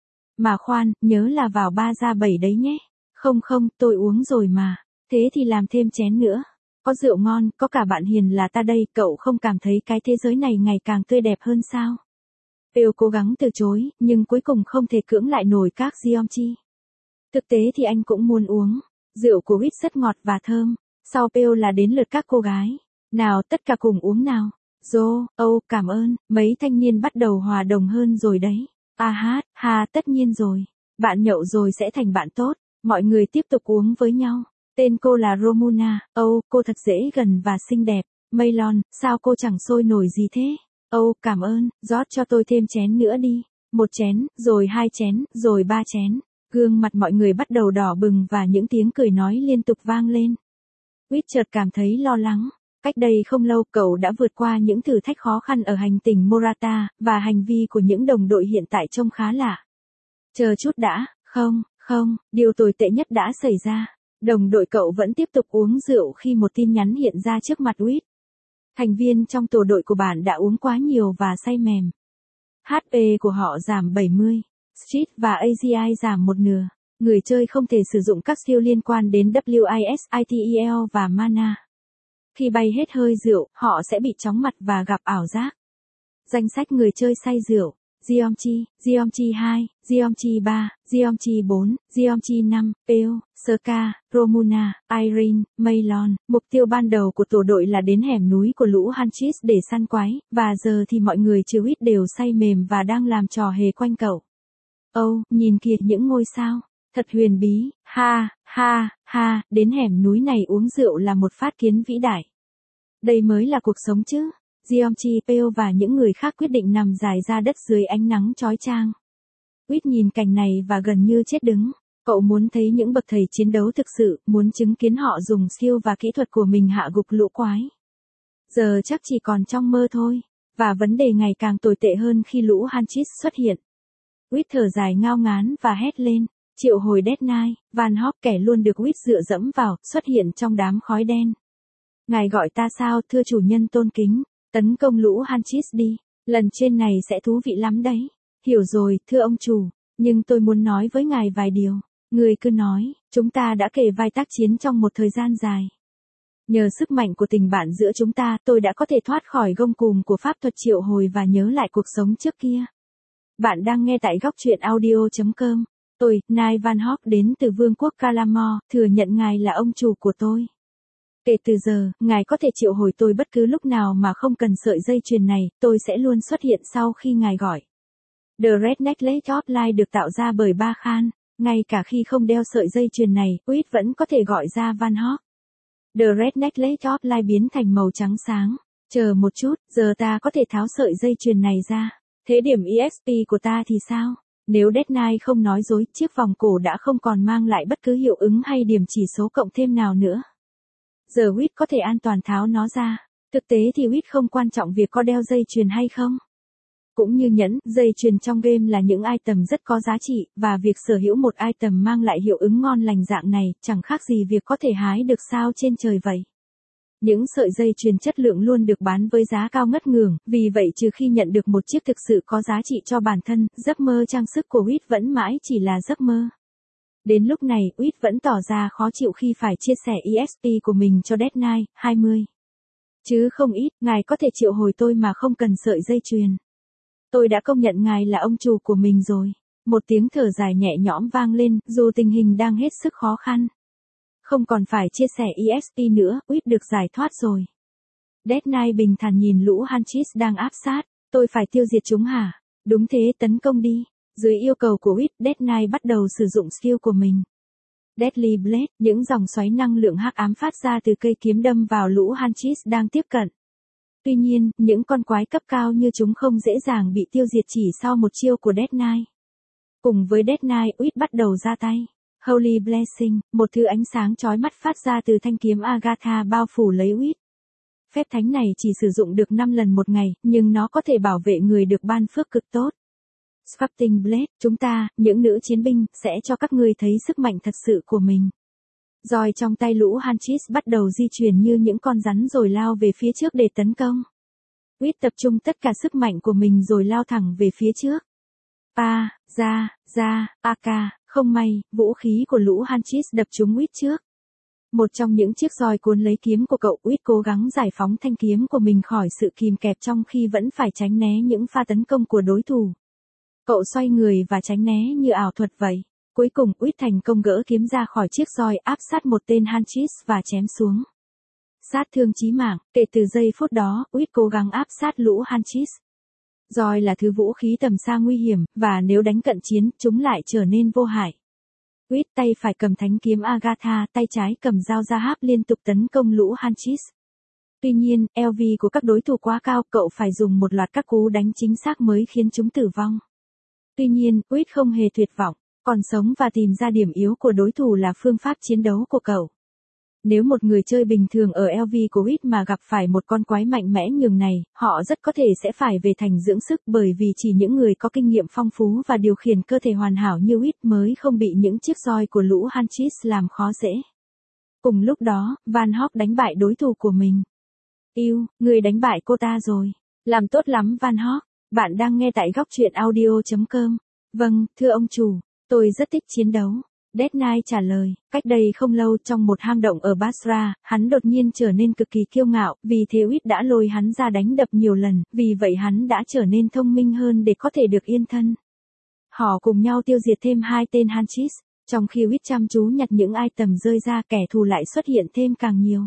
S1: Mà khoan, nhớ là vào ba ra bảy đấy nhé. Không không, tôi uống rồi mà. Thế thì làm thêm chén nữa. Có rượu ngon, có cả bạn hiền là ta đây, cậu không cảm thấy cái thế giới này ngày càng tươi đẹp hơn sao? Pale cố gắng từ chối, nhưng cuối cùng không thể cưỡng lại nổi các Geomchi. Thực tế thì anh cũng muốn uống. Rượu của Wit rất ngọt và thơm. Sau Pale là đến lượt các cô gái. Nào, tất cả cùng uống nào. Joe, Âu, cảm ơn, mấy thanh niên bắt đầu hòa đồng hơn rồi đấy. A hát, ha, tất nhiên rồi. Bạn nhậu rồi sẽ thành bạn tốt. Mọi người tiếp tục uống với nhau. Tên cô là Romuna. Âu, cô thật dễ gần và xinh đẹp. Maylon, sao cô chẳng sôi nổi gì thế? Âu, cảm ơn, rót cho tôi thêm chén nữa đi. Một chén, rồi hai chén, rồi ba chén. Gương mặt mọi người bắt đầu đỏ bừng và những tiếng cười nói liên tục vang lên. Wit chợt cảm thấy lo lắng. Cách đây không lâu cậu đã vượt qua những thử thách khó khăn ở hành tinh Morata, và hành vi của những đồng đội hiện tại trông khá lạ. Chờ chút đã, không, không, điều tồi tệ nhất đã xảy ra. Đồng đội cậu vẫn tiếp tục uống rượu khi một tin nhắn hiện ra trước mặt Wit. Thành viên trong tổ đội của bạn đã uống quá nhiều và say mềm. hát pê của họ giảm bảy mươi. Street và a giê i giảm một nửa. Người chơi không thể sử dụng các skill liên quan đến vê i ét, i tê e lờ và mana. Khi bay hết hơi rượu, họ sẽ bị chóng mặt và gặp ảo giác. Danh sách người chơi say rượu. Geomchi, Geomchi hai, Geomchi ba, Geomchi bốn, Geomchi năm, Pale, Serka, Romuna, Irene, Maylon. Mục tiêu ban đầu của tổ đội là đến hẻm núi của lũ Huntress để săn quái, và giờ thì mọi người trừ ít đều say mềm và đang làm trò hề quanh cậu. Âu, oh, nhìn kìa những ngôi sao. Thật huyền bí, ha, ha, ha, đến hẻm núi này uống rượu là một phát kiến vĩ đại. Đây mới là cuộc sống chứ. Geomchi, Pale và những người khác quyết định nằm dài ra đất dưới ánh nắng chói chang. Wit nhìn cảnh này và gần như chết đứng. Cậu muốn thấy những bậc thầy chiến đấu thực sự, muốn chứng kiến họ dùng skill và kỹ thuật của mình hạ gục lũ quái. Giờ chắc chỉ còn trong mơ thôi. Và vấn đề ngày càng tồi tệ hơn khi lũ Huntress xuất hiện. Wit thở dài ngao ngán và hét lên. Triệu hồi Death Knight, Van Hop kẻ luôn được Wit dựa dẫm vào, xuất hiện trong đám khói đen. Ngài gọi ta sao, thưa chủ nhân tôn kính, tấn công lũ Huntress đi, lần trên này sẽ thú vị lắm đấy. Hiểu rồi, thưa ông chủ, nhưng tôi muốn nói với ngài vài điều. Người cứ nói, chúng ta đã kề vai tác chiến trong một thời gian dài. Nhờ sức mạnh của tình bạn giữa chúng ta, tôi đã có thể thoát khỏi gông cùm của pháp thuật triệu hồi và nhớ lại cuộc sống trước kia. Bạn đang nghe tại góc truyện audio chấm com. Tôi, Knight Van Hop đến từ Vương quốc Calamore, thừa nhận ngài là ông chủ của tôi. Kể từ giờ, ngài có thể triệu hồi tôi bất cứ lúc nào mà không cần sợi dây chuyền này, tôi sẽ luôn xuất hiện sau khi ngài gọi. The Red Necklace Hotline được tạo ra bởi Ba Khan, ngay cả khi không đeo sợi dây chuyền này, Wit vẫn có thể gọi ra Van Hop. The Red Necklace Hotline biến thành màu trắng sáng. Chờ một chút, giờ ta có thể tháo sợi dây chuyền này ra. Thế điểm e ích pê của ta thì sao? Nếu Death Knight không nói dối, chiếc vòng cổ đã không còn mang lại bất cứ hiệu ứng hay điểm chỉ số cộng thêm nào nữa. Giờ Wit có thể an toàn tháo nó ra. Thực tế thì Wit không quan trọng việc có đeo dây chuyền hay không. Cũng như nhẫn, dây chuyền trong game là những item rất có giá trị, và việc sở hữu một item mang lại hiệu ứng ngon lành dạng này, chẳng khác gì việc có thể hái được sao trên trời vậy. Những sợi dây chuyền chất lượng luôn được bán với giá cao ngất ngưởng, vì vậy trừ khi nhận được một chiếc thực sự có giá trị cho bản thân, giấc mơ trang sức của Wit vẫn mãi chỉ là giấc mơ. Đến lúc này, Wit vẫn tỏ ra khó chịu khi phải chia sẻ e ích pê của mình cho Death Knight, hai mươi. Chứ không ít, ngài có thể triệu hồi tôi mà không cần sợi dây chuyền. Tôi đã công nhận ngài là ông chủ của mình rồi. Một tiếng thở dài nhẹ nhõm vang lên, dù tình hình đang hết sức khó khăn. Không còn phải chia sẻ e ích pê nữa, Wit được giải thoát rồi. Death Knight bình thản nhìn lũ Huntress đang áp sát. Tôi phải tiêu diệt chúng hả? Đúng thế, tấn công đi. Dưới yêu cầu của Wit, Death Knight bắt đầu sử dụng skill của mình. Deadly Blade, những dòng xoáy năng lượng hắc ám phát ra từ cây kiếm đâm vào lũ Huntress đang tiếp cận. Tuy nhiên, những con quái cấp cao như chúng không dễ dàng bị tiêu diệt chỉ sau một chiêu của Death Knight. Cùng với Death Knight, Witch bắt đầu ra tay. Holy Blessing, một thứ ánh sáng chói mắt phát ra từ thanh kiếm Agatha bao phủ lấy Witch. Phép thánh này chỉ sử dụng được năm lần một ngày, nhưng nó có thể bảo vệ người được ban phước cực tốt. Sculpting Blade, chúng ta, những nữ chiến binh, sẽ cho các ngươi thấy sức mạnh thật sự của mình. Roi trong tay lũ Huntress bắt đầu di chuyển như những con rắn rồi lao về phía trước để tấn công. Witch tập trung tất cả sức mạnh của mình rồi lao thẳng về phía trước. Pa, ra, ra, aka, không may, vũ khí của lũ Huntress đập trúng Witch trước. Một trong những chiếc roi cuốn lấy kiếm của cậu, Witch cố gắng giải phóng thanh kiếm của mình khỏi sự kìm kẹp trong khi vẫn phải tránh né những pha tấn công của đối thủ. Cậu xoay người và tránh né như ảo thuật vậy. Cuối cùng, Witch thành công gỡ kiếm ra khỏi chiếc roi, áp sát một tên Huntress và chém xuống. Sát thương chí mạng, kể từ giây phút đó, Witch cố gắng áp sát lũ Huntress. Roi là thứ vũ khí tầm xa nguy hiểm, và nếu đánh cận chiến, chúng lại trở nên vô hại. Witch tay phải cầm thánh kiếm Agatha, tay trái cầm dao Rahab liên tục tấn công lũ Huntress. Tuy nhiên, lờ vê của các đối thủ quá cao, cậu phải dùng một loạt các cú đánh chính xác mới khiến chúng tử vong. Tuy nhiên, Witch không hề tuyệt vọng, còn sống và tìm ra điểm yếu của đối thủ là phương pháp chiến đấu của cậu. Nếu một người chơi bình thường ở lờ vê của Witch mà gặp phải một con quái mạnh mẽ nhường này, họ rất có thể sẽ phải về thành dưỡng sức bởi vì chỉ những người có kinh nghiệm phong phú và điều khiển cơ thể hoàn hảo như Witch mới không bị những chiếc roi của lũ Huntress làm khó dễ. Cùng lúc đó, Van Hawk đánh bại đối thủ của mình. Yêu, người đánh bại cô ta rồi. Làm tốt lắm Van Hawk. Bạn đang nghe tại góc truyện audio chấm com. Vâng, thưa ông chủ, tôi rất thích chiến đấu. Death Knight trả lời, cách đây không lâu trong một hang động ở Basra, hắn đột nhiên trở nên cực kỳ kiêu ngạo, vì thế Witch đã lôi hắn ra đánh đập nhiều lần, vì vậy hắn đã trở nên thông minh hơn để có thể được yên thân. Họ cùng nhau tiêu diệt thêm hai tên Huntress, trong khi Witch chăm chú nhặt những item rơi ra, kẻ thù lại xuất hiện thêm càng nhiều.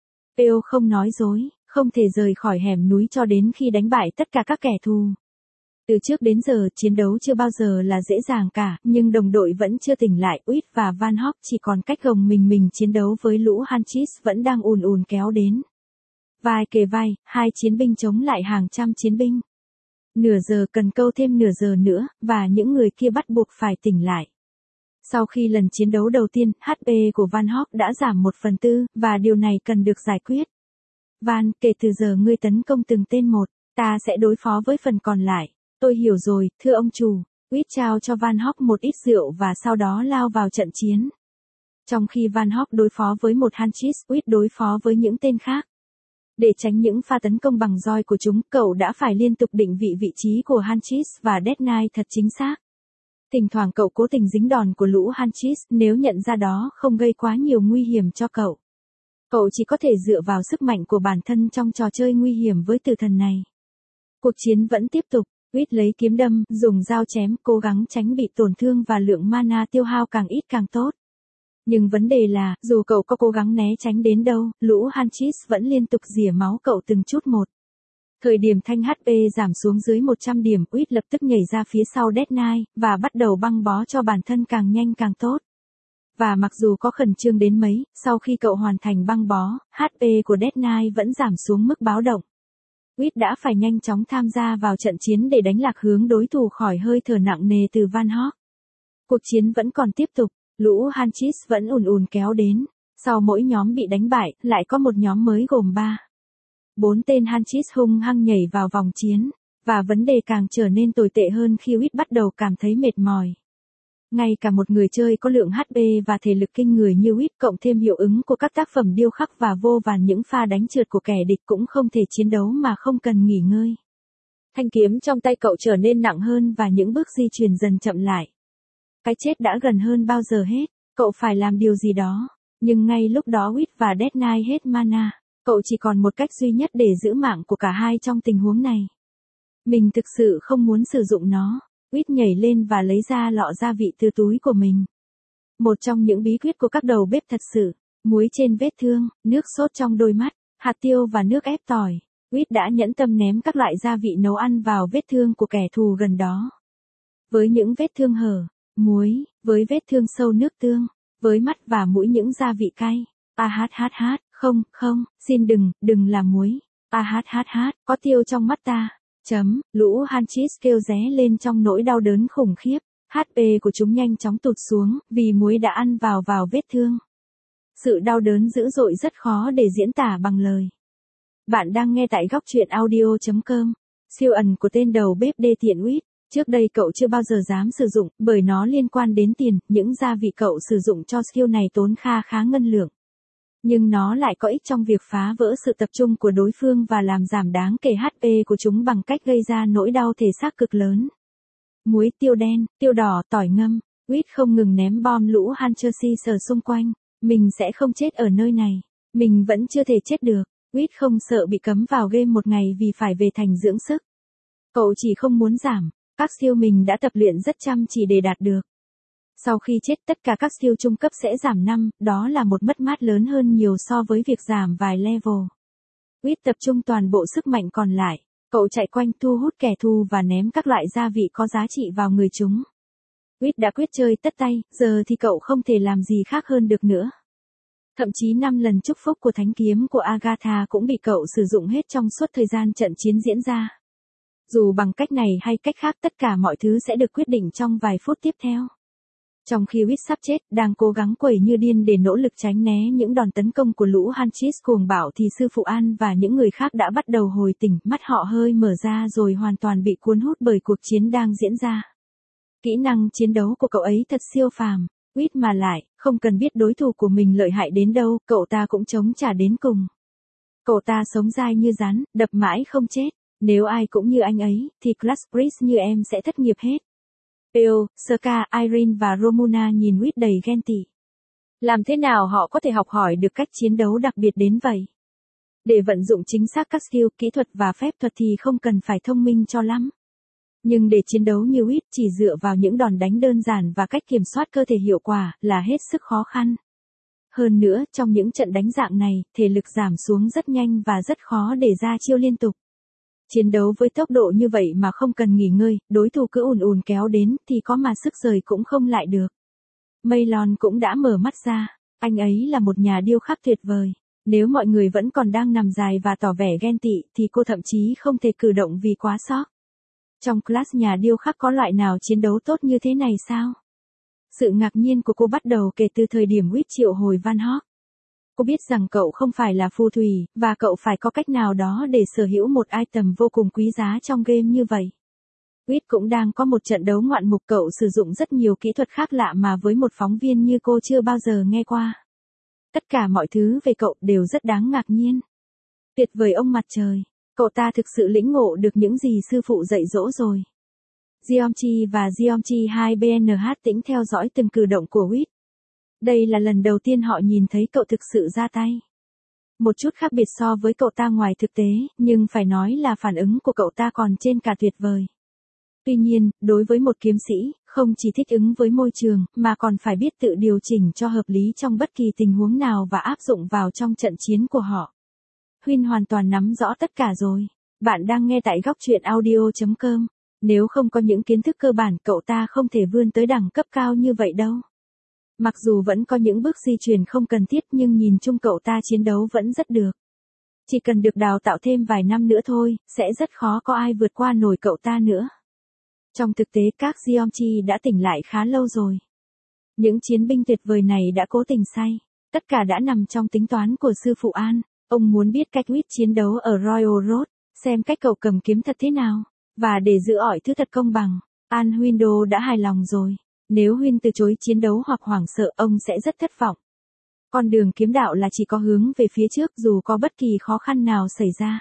S1: Peo không nói dối, không thể rời khỏi hẻm núi cho đến khi đánh bại tất cả các kẻ thù. Từ trước đến giờ, chiến đấu chưa bao giờ là dễ dàng cả, nhưng đồng đội vẫn chưa tỉnh lại, Witch và Van Hawk chỉ còn cách gồng mình mình chiến đấu với lũ Huntress vẫn đang ùn ùn kéo đến. Vai kề vai, hai chiến binh chống lại hàng trăm chiến binh. Nửa giờ cần câu thêm nửa giờ nữa, và những người kia bắt buộc phải tỉnh lại. Sau khi lần chiến đấu đầu tiên, hát pê của Van Hawk đã giảm một phần tư, và điều này cần được giải quyết. Van, kể từ giờ ngươi tấn công từng tên một, ta sẽ đối phó với phần còn lại. Tôi hiểu rồi, thưa ông chủ. Witch trao cho Van Hawk một ít rượu và sau đó lao vào trận chiến. Trong khi Van Hawk đối phó với một Huntress, Witch đối phó với những tên khác. Để tránh những pha tấn công bằng roi của chúng, cậu đã phải liên tục định vị vị trí của Huntress và Death Knight thật chính xác. Thỉnh thoảng cậu cố tình dính đòn của lũ Huntress, nếu nhận ra đó không gây quá nhiều nguy hiểm cho cậu. Cậu chỉ có thể dựa vào sức mạnh của bản thân trong trò chơi nguy hiểm với tử thần này. Cuộc chiến vẫn tiếp tục. Witch lấy kiếm đâm, dùng dao chém, cố gắng tránh bị tổn thương và lượng mana tiêu hao càng ít càng tốt. Nhưng vấn đề là, dù cậu có cố gắng né tránh đến đâu, lũ Huntress vẫn liên tục rỉa máu cậu từng chút một. Thời điểm thanh hát pê giảm xuống dưới một trăm điểm, Witch lập tức nhảy ra phía sau Death Knight, và bắt đầu băng bó cho bản thân càng nhanh càng tốt. Và mặc dù có khẩn trương đến mấy, sau khi cậu hoàn thành băng bó, hát pê của Death Knight vẫn giảm xuống mức báo động. Witch đã phải nhanh chóng tham gia vào trận chiến để đánh lạc hướng đối thủ khỏi hơi thở nặng nề từ Van Hawk. Cuộc chiến vẫn còn tiếp tục, lũ Huntress vẫn ùn ùn kéo đến. Sau mỗi nhóm bị đánh bại, lại có một nhóm mới gồm ba. Bốn tên Huntress hung hăng nhảy vào vòng chiến, và vấn đề càng trở nên tồi tệ hơn khi Witch bắt đầu cảm thấy mệt mỏi. Ngay cả một người chơi có lượng hát pê và thể lực kinh người như Witch cộng thêm hiệu ứng của các tác phẩm điêu khắc và vô vàn những pha đánh trượt của kẻ địch cũng không thể chiến đấu mà không cần nghỉ ngơi. Thanh kiếm trong tay cậu trở nên nặng hơn và những bước di chuyển dần chậm lại. Cái chết đã gần hơn bao giờ hết, cậu phải làm điều gì đó. Nhưng ngay lúc đó Witch và Death Knight hết mana, cậu chỉ còn một cách duy nhất để giữ mạng của cả hai trong tình huống này. Mình thực sự không muốn sử dụng nó. Witch nhảy lên và lấy ra lọ gia vị từ túi của mình. Một trong những bí quyết của các đầu bếp thật sự, muối trên vết thương, nước sốt trong đôi mắt, hạt tiêu và nước ép tỏi. Witch đã nhẫn tâm ném các loại gia vị nấu ăn vào vết thương của kẻ thù gần đó. Với những vết thương hở, muối, với vết thương sâu nước tương, với mắt và mũi những gia vị cay. A hát hát hát, không, không, xin đừng, đừng là muối. A hát hát hát, có tiêu trong mắt ta. Chấm, lũ Hanchis kêu ré lên trong nỗi đau đớn khủng khiếp. hát pê của chúng nhanh chóng tụt xuống, vì muối đã ăn vào vào vết thương. Sự đau đớn dữ dội rất khó để diễn tả bằng lời. Bạn đang nghe tại góc truyện audio chấm com. Siêu ẩn của tên đầu bếp đê tiện Whit. Trước đây cậu chưa bao giờ dám sử dụng, bởi nó liên quan đến tiền, những gia vị cậu sử dụng cho skill này tốn kha khá ngân lượng. Nhưng nó lại có ích trong việc phá vỡ sự tập trung của đối phương và làm giảm đáng kể hát pê của chúng bằng cách gây ra nỗi đau thể xác cực lớn. Muối, tiêu đen, tiêu đỏ, tỏi ngâm. Whit không ngừng ném bom lũ Hanchesi ở xung quanh. Mình sẽ không chết ở nơi này. Mình vẫn chưa thể chết được. Whit không sợ bị cấm vào game một ngày vì phải về thành dưỡng sức. Cậu chỉ không muốn giảm. Các skill mình đã tập luyện rất chăm chỉ để đạt được. Sau khi chết tất cả các skill trung cấp sẽ giảm năm, đó là một mất mát lớn hơn nhiều so với việc giảm vài level. Whit tập trung toàn bộ sức mạnh còn lại. Cậu chạy quanh thu hút kẻ thù và ném các loại gia vị có giá trị vào người chúng. Whit đã quyết chơi tất tay, giờ thì cậu không thể làm gì khác hơn được nữa. Thậm chí năm lần chúc phúc của thánh kiếm của Agatha cũng bị cậu sử dụng hết trong suốt thời gian trận chiến diễn ra. Dù bằng cách này hay cách khác tất cả mọi thứ sẽ được quyết định trong vài phút tiếp theo. Trong khi Whit sắp chết, đang cố gắng quẩy như điên để nỗ lực tránh né những đòn tấn công của lũ Hanchis cuồng bạo thì sư phụ An và những người khác đã bắt đầu hồi tỉnh, mắt họ hơi mở ra rồi hoàn toàn bị cuốn hút bởi cuộc chiến đang diễn ra. Kỹ năng chiến đấu của cậu ấy thật siêu phàm. Whit mà lại, không cần biết đối thủ của mình lợi hại đến đâu, cậu ta cũng chống trả đến cùng. Cậu ta sống dai như rắn, đập mãi không chết. Nếu ai cũng như anh ấy, thì Class Priest như em sẽ thất nghiệp hết. Peo, Saka, Irene và Romuna nhìn Whit đầy ghen tị. Làm thế nào họ có thể học hỏi được cách chiến đấu đặc biệt đến vậy? Để vận dụng chính xác các skill, kỹ thuật và phép thuật thì không cần phải thông minh cho lắm. Nhưng để chiến đấu như Whit chỉ dựa vào những đòn đánh đơn giản và cách kiểm soát cơ thể hiệu quả là hết sức khó khăn. Hơn nữa, trong những trận đánh dạng này, thể lực giảm xuống rất nhanh và rất khó để ra chiêu liên tục. Chiến đấu với tốc độ như vậy mà không cần nghỉ ngơi, đối thủ cứ ùn ùn kéo đến thì có mà sức rời cũng không lại được. Maylon cũng đã mở mắt ra, anh ấy là một nhà điêu khắc tuyệt vời. Nếu mọi người vẫn còn đang nằm dài và tỏ vẻ ghen tị thì cô thậm chí không thể cử động vì quá sốc. Trong class nhà điêu khắc có loại nào chiến đấu tốt như thế này sao? Sự ngạc nhiên của cô bắt đầu kể từ thời điểm Whit triệu hồi Van Hawk. Cô biết rằng cậu không phải là phù thủy, và cậu phải có cách nào đó để sở hữu một item vô cùng quý giá trong game như vậy. Whit cũng đang có một trận đấu ngoạn mục, cậu sử dụng rất nhiều kỹ thuật khác lạ mà với một phóng viên như cô chưa bao giờ nghe qua. Tất cả mọi thứ về cậu đều rất đáng ngạc nhiên. Tuyệt vời ông mặt trời, cậu ta thực sự lĩnh ngộ được những gì sư phụ dạy dỗ rồi. Geomchi và Geomchi hai bê en hát tĩnh theo dõi từng cử động của Whit. Đây là lần đầu tiên họ nhìn thấy cậu thực sự ra tay. Một chút khác biệt so với cậu ta ngoài thực tế, nhưng phải nói là phản ứng của cậu ta còn trên cả tuyệt vời. Tuy nhiên, đối với một kiếm sĩ, không chỉ thích ứng với môi trường, mà còn phải biết tự điều chỉnh cho hợp lý trong bất kỳ tình huống nào và áp dụng vào trong trận chiến của họ. Huynh hoàn toàn nắm rõ tất cả rồi. Bạn đang nghe tại góc truyện audio chấm com. Nếu không có những kiến thức cơ bản, cậu ta không thể vươn tới đẳng cấp cao như vậy đâu. Mặc dù vẫn có những bước di chuyển không cần thiết nhưng nhìn chung cậu ta chiến đấu vẫn rất được. Chỉ cần được đào tạo thêm vài năm nữa thôi, sẽ rất khó có ai vượt qua nổi cậu ta nữa. Trong thực tế các Geomchi đã tỉnh lại khá lâu rồi. Những chiến binh tuyệt vời này đã cố tình say. Tất cả đã nằm trong tính toán của sư phụ An. Ông muốn biết cách Whit chiến đấu ở Royal Road, xem cách cậu cầm kiếm thật thế nào, và để giữ ỏi thứ thật công bằng. An Huynh đã hài lòng rồi. Nếu Huynh từ chối chiến đấu hoặc hoảng sợ, ông sẽ rất thất vọng. Con đường kiếm đạo là chỉ có hướng về phía trước dù có bất kỳ khó khăn nào xảy ra.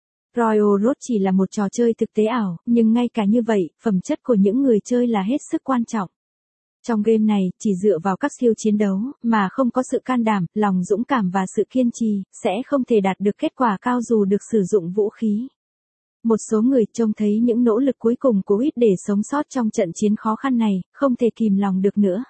S1: Royal Road chỉ là một trò chơi thực tế ảo, nhưng ngay cả như vậy, phẩm chất của những người chơi là hết sức quan trọng. Trong game này, chỉ dựa vào các skill chiến đấu, mà không có sự can đảm, lòng dũng cảm và sự kiên trì, sẽ không thể đạt được kết quả cao dù được sử dụng vũ khí. Một số người trông thấy những nỗ lực cuối cùng của Whit để sống sót trong trận chiến khó khăn này, không thể kìm lòng được nữa.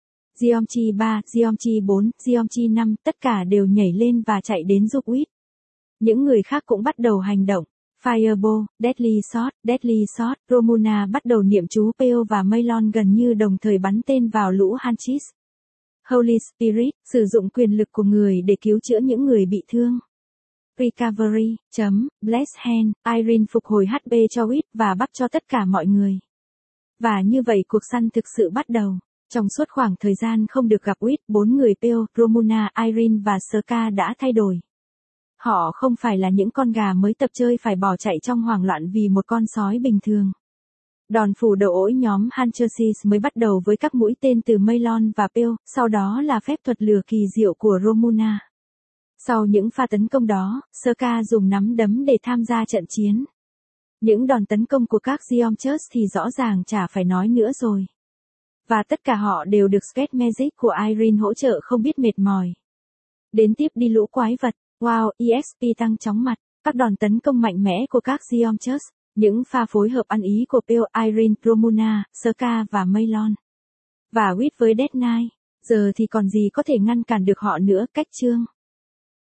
S1: Geomchi ba, Geomchi bốn, Geomchi năm, tất cả đều nhảy lên và chạy đến giúp Whit. Những người khác cũng bắt đầu hành động. Fireball, Deadly Shot, Deadly Shot, Romuna bắt đầu niệm chú Peo và Maylon gần như đồng thời bắn tên vào lũ Hanchis. Holy Spirit, sử dụng quyền lực của người để cứu chữa những người bị thương. Recovery, chấm, Bless Hand, Irene phục hồi hát pê cho Whit và bắt cho tất cả mọi người. Và như vậy cuộc săn thực sự bắt đầu. Trong suốt khoảng thời gian không được gặp Whit, bốn người Pearl, Romuna, Irene và Scar đã thay đổi. Họ không phải là những con gà mới tập chơi phải bỏ chạy trong hoảng loạn vì một con sói bình thường. Đòn phủ đầu ổi nhóm Huntersis mới bắt đầu với các mũi tên từ Maylon và Pearl, sau đó là phép thuật lừa kỳ diệu của Romuna. Sau những pha tấn công đó, Scar dùng nắm đấm để tham gia trận chiến. Những đòn tấn công của các Geomchus thì rõ ràng chả phải nói nữa rồi. Và tất cả họ đều được Sketch Magic của Irene hỗ trợ không biết mệt mỏi. Đến tiếp đi lũ quái vật, wow, e ích pê tăng chóng mặt, các đòn tấn công mạnh mẽ của các Geomchus, những pha phối hợp ăn ý của Pearl, Irene, Romuna, Scar và Maylon. Và Whit với Death Knight, giờ thì còn gì có thể ngăn cản được họ nữa. Cách chương